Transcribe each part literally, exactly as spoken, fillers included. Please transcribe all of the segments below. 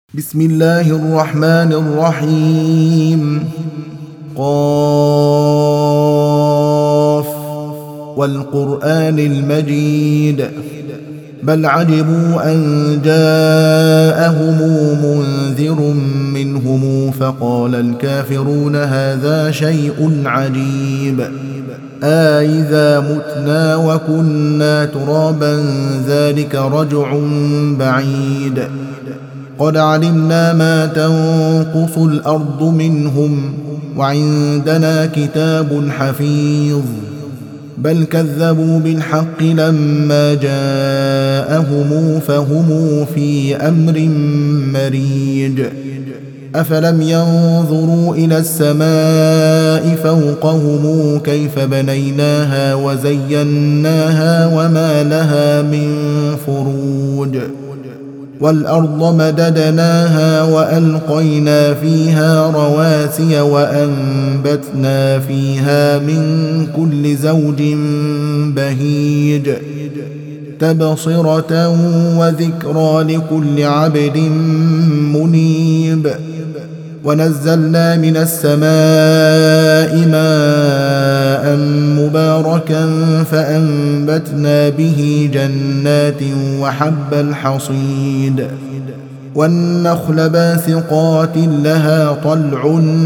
بسم الله الرحمن الرحيم. قاف والقرآن المجيد بل عجبوا أن جاءهم منذر منهم فقال الكافرون هذا شيء عجيب أإذا متنا وكنا ترابا ذلك رجع بعيد قد علمنا ما تنقص الأرض منهم وعندنا كتاب حفيظ بل كذبوا بالحق لما جاءهم فهم في أمر مريج أفلم ينظروا إلى السماء فوقهم كيف بنيناها وزيناها وما لها من فروج والأرض مددناها وألقينا فيها رواسي وأنبتنا فيها من كل زوج بهيج تبصرة وذكرى لكل عبد منيب ونزلنا من السماء ماء مباركا فأنبتنا به جنات وحب الحصيد والنخل باسقات لها طلع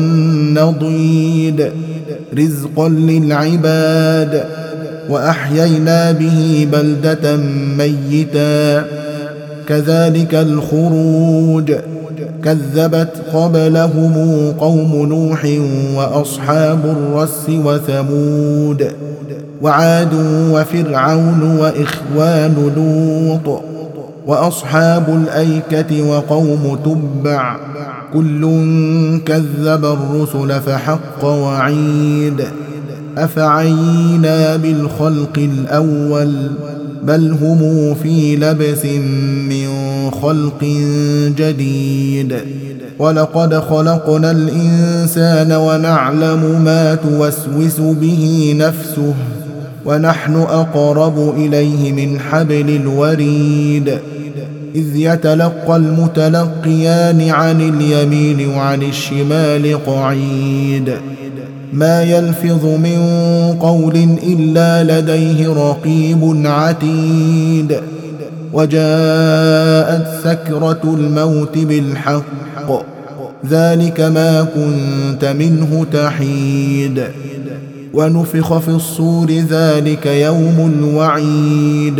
نضيد رزقا للعباد وأحيينا به بلدة ميتا كذلك الخروج كذبت قبلهم قوم نوح وأصحاب الرس وثمود وعاد وفرعون وإخوان لوط وأصحاب الأيكة وقوم تبع كل كذب الرسل فحق وعيد أفعينا بالخلق الأول بل هم في لبس من خلق جديد ولقد خلقنا الإنسان ونعلم ما توسوس به نفسه ونحن أقرب إليه من حبل الوريد إذ يتلقى المتلقيان عن اليمين وعن الشمال قعيد ما يلفظ من قول إلا لديه رقيب عتيد وجاءت سكرة الموت بالحق ذلك ما كنت منه تحيد ونفخ في الصور ذلك يوم الوعيد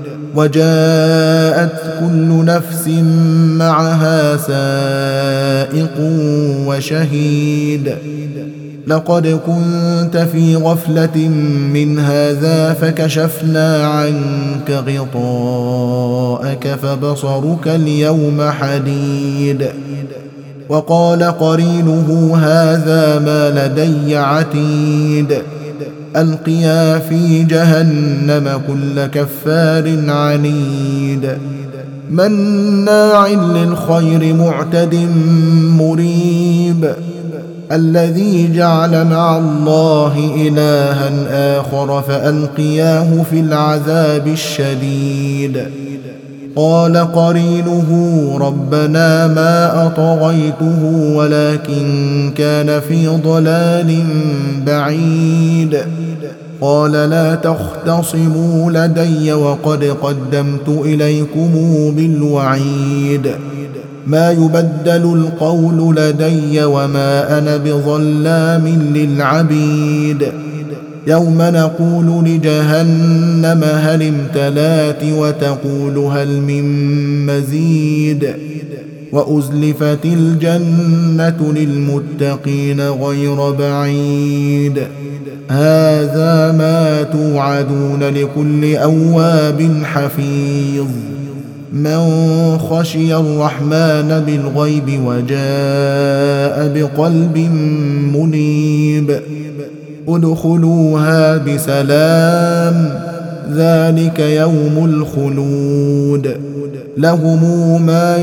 وجاءت كل نفس معها سائق وشهيد لقد كنت في غفلة من هذا فكشفنا عنك غطاءك فبصرك اليوم حديد وقال قرينه هذا ما لدي عتيد ألقيا في جهنم كل كفار عنيد مناع للخير معتد مريب الذي جعل مع الله إلها آخر فألقياه في العذاب الشديد قال قرينه ربنا ما أطغيته ولكن كان في ضلال بعيد قال لا تختصموا لدي وقد قدمت إليكم بالوعيد ما يبدل القول لدي وما أنا بظلام للعبيد يوم نقول لجهنم هل امتلات وتقول هل من مزيد وأزلفت الجنة للمتقين غير بعيد هذا ما توعدون لكل أواب حفيظ من خشي الرحمن بالغيب وجاء بقلب منيب ادخلوها بسلام ذلك يوم الخلود لهم ما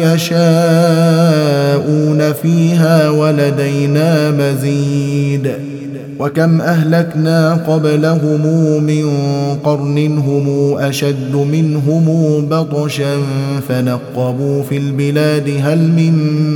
يشاءون فيها ولدينا مزيد وكم أهلكنا قبلهم من قرن هم أشد منهم بطشا فنقبوا في البلاد هل من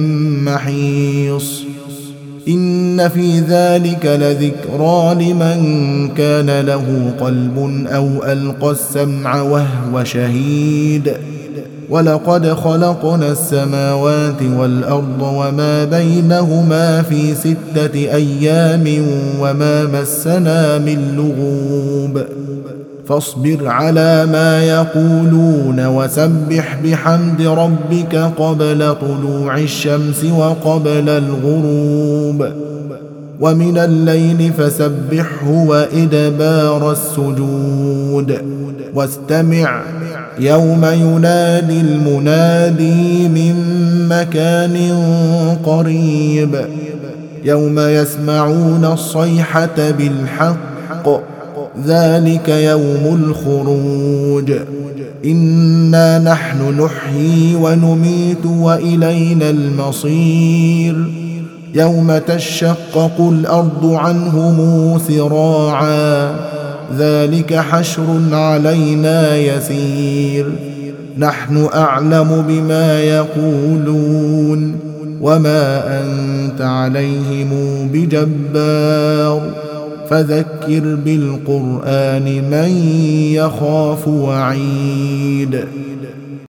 محيص إن في ذلك لذكرى لمن كان له قلب أو ألقى السمع وهو شهيد ولقد خلقنا السماوات والأرض وما بينهما في ستة أيام وما مسنا من لغوب فاصبر على ما يقولون وسبح بحمد ربك قبل طلوع الشمس وقبل الغروب ومن الليل فسبحه وإدبار السجود واستمع يوم ينادي المنادي من مكان قريب يوم يسمعون الصيحة بالحق ذلك يوم الخروج إنا نحن نحيي ونميت وإلينا المصير يوم تشقق الأرض عنهم سراعا ذلك حشر علينا يسير نحن أعلم بما يقولون وما أنت عليهم بجبار فذكر بالقرآن من يخاف وعيد